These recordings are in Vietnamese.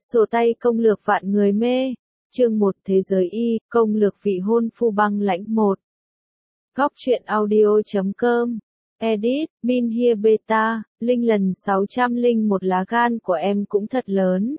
Sổ tay công lược vạn người mê. Chương 1 Thế giới y, công lược vị hôn phu băng lãnh 1. Góc truyện audio.com. Edit, Min Here Beta, Linh lần 601 lá gan của em cũng thật lớn.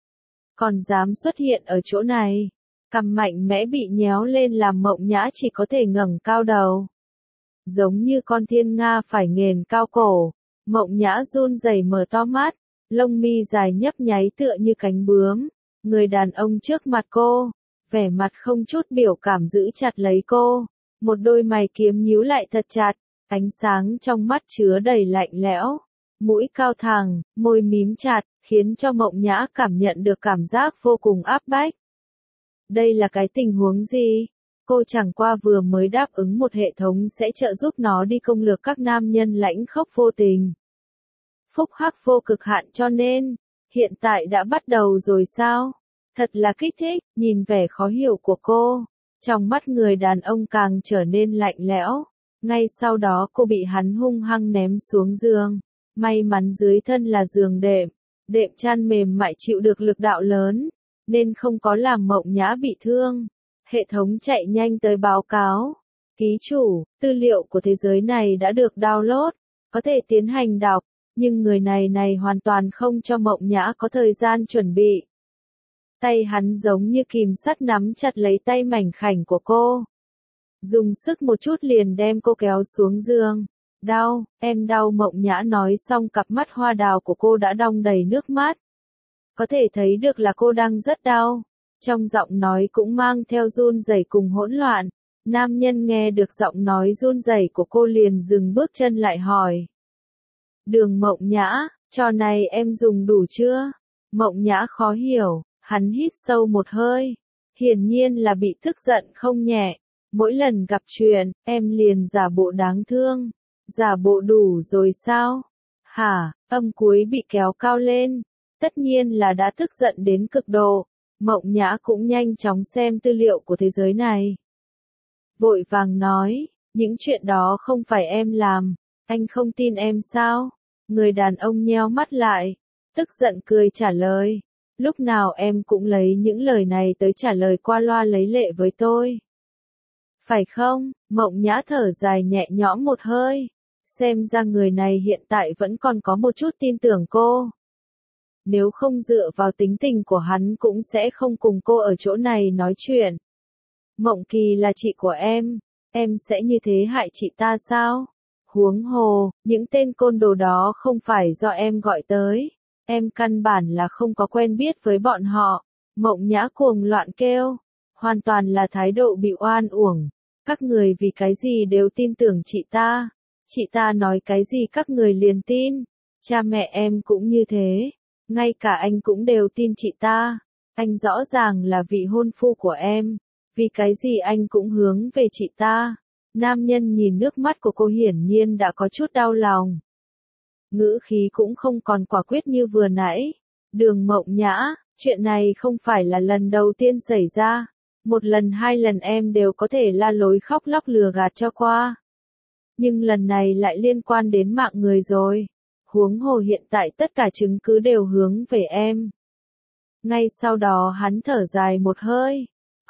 Còn dám xuất hiện ở chỗ này. Cằm mạnh mẽ bị nhéo lên làm Mộng Nhã chỉ có thể ngẩng cao đầu. Giống như con thiên nga phải nghền cao cổ. Mộng Nhã run rẩy mở to mắt, lông mi dài nhấp nháy tựa như cánh bướm. Người đàn ông trước mặt cô, vẻ mặt không chút biểu cảm giữ chặt lấy cô. Một đôi mày kiếm nhíu lại thật chặt, ánh sáng trong mắt chứa đầy lạnh lẽo. Mũi cao thẳng, môi mím chặt, khiến cho Mộng Nhã cảm nhận được cảm giác vô cùng áp bách. Đây là cái tình huống gì? Cô chẳng qua vừa mới đáp ứng một hệ thống sẽ trợ giúp nó đi công lược các nam nhân lãnh khốc vô tình. Phúc hắc vô cực hạn cho nên, hiện tại đã bắt đầu rồi sao? Thật là kích thích, nhìn vẻ khó hiểu của cô. Trong mắt người đàn ông càng trở nên lạnh lẽo. Ngay sau đó cô bị hắn hung hăng ném xuống giường. May mắn dưới thân là giường đệm. Đệm chăn mềm mại chịu được lực đạo lớn, nên không có làm Mộng Nhã bị thương. Hệ thống chạy nhanh tới báo cáo. Ký chủ, tư liệu của thế giới này đã được download, có thể tiến hành đọc. Nhưng người này hoàn toàn không cho Mộng Nhã có thời gian chuẩn bị. Tay hắn giống như kìm sắt nắm chặt lấy tay mảnh khảnh của cô. Dùng sức một chút liền đem cô kéo xuống giường. Đau, em đau. Mộng Nhã nói xong cặp mắt hoa đào của cô đã đong đầy nước mắt. Có thể thấy được là cô đang rất đau. Trong giọng nói cũng mang theo run rẩy cùng hỗn loạn. Nam nhân nghe được giọng nói run rẩy của cô liền dừng bước chân lại hỏi. Đường Mộng Nhã, trò này em dùng đủ chưa? Mộng Nhã khó hiểu, hắn hít sâu một hơi. Hiển nhiên là bị tức giận không nhẹ. Mỗi lần gặp chuyện, em liền giả bộ đáng thương. Giả bộ đủ rồi sao? Hả? Âm cuối bị kéo cao lên. Tất nhiên là đã tức giận đến cực độ. Mộng Nhã cũng nhanh chóng xem tư liệu của thế giới này. Vội vàng nói, những chuyện đó không phải em làm. Anh không tin em sao? Người đàn ông nheo mắt lại, tức giận cười trả lời. Lúc nào em cũng lấy những lời này tới trả lời qua loa lấy lệ với tôi. Phải không? Mộng Nhã thở dài nhẹ nhõm một hơi. Xem ra người này hiện tại vẫn còn có một chút tin tưởng cô. Nếu không dựa vào tính tình của hắn cũng sẽ không cùng cô ở chỗ này nói chuyện. Mộng Kỳ là chị của em sẽ như thế hại chị ta sao? Huống hồ, những tên côn đồ đó không phải do em gọi tới. Em căn bản là không có quen biết với bọn họ. Mộng Nhã cuồng loạn kêu. Hoàn toàn là thái độ bị oan uổng. Các người vì cái gì đều tin tưởng chị ta. Chị ta nói cái gì các người liền tin. Cha mẹ em cũng như thế. Ngay cả anh cũng đều tin chị ta. Anh rõ ràng là vị hôn phu của em. Vì cái gì anh cũng hướng về chị ta. Nam nhân nhìn nước mắt của cô hiển nhiên đã có chút đau lòng. Ngữ khí cũng không còn quả quyết như vừa nãy. Đường Mộng Nhã, chuyện này không phải là lần đầu tiên xảy ra. Một lần hai lần em đều có thể la lối khóc lóc lừa gạt cho qua. Nhưng lần này lại liên quan đến mạng người rồi. Huống hồ hiện tại tất cả chứng cứ đều hướng về em. Ngay sau đó hắn thở dài một hơi.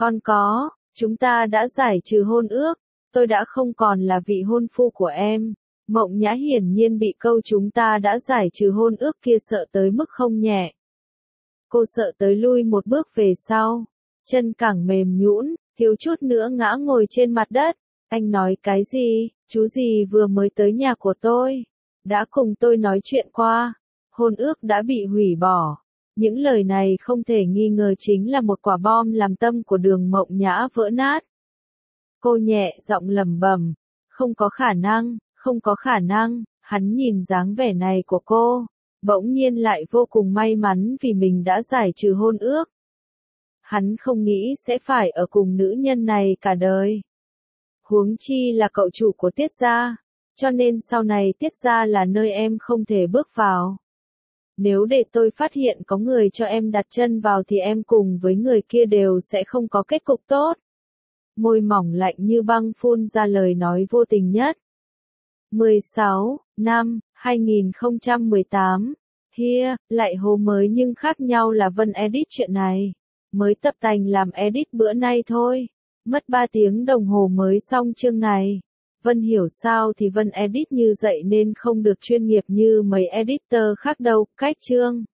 Chúng ta đã giải trừ hôn ước. Tôi đã không còn là vị hôn phu của em. Mộng Nhã hiển nhiên bị câu chúng ta đã giải trừ hôn ước kia sợ tới mức không nhẹ. Cô sợ tới lui một bước về sau. Chân cẳng mềm nhũn, thiếu chút nữa ngã ngồi trên mặt đất. Anh nói cái gì? Chú gì vừa mới tới nhà của tôi. Đã cùng tôi nói chuyện qua. Hôn ước đã bị hủy bỏ. Những lời này không thể nghi ngờ chính là một quả bom làm tâm của Đường Mộng Nhã vỡ nát. Cô nhẹ giọng lẩm bẩm, không có khả năng, hắn nhìn dáng vẻ này của cô, bỗng nhiên lại vô cùng may mắn vì mình đã giải trừ hôn ước. Hắn không nghĩ sẽ phải ở cùng nữ nhân này cả đời. Huống chi là cậu chủ của Tiết gia, cho nên sau này Tiết gia là nơi em không thể bước vào. Nếu để tôi phát hiện có người cho em đặt chân vào thì em cùng với người kia đều sẽ không có kết cục tốt. Môi mỏng lạnh như băng phun ra lời nói vô tình nhất. 16 năm 2018 lại hố mới nhưng khác nhau là Vân edit chuyện này. Mới tập tành làm edit bữa nay thôi. Mất 3 tiếng đồng hồ mới xong chương này. Vân hiểu sao thì Vân edit như vậy nên không được chuyên nghiệp như mấy editor khác đâu. Cách chương.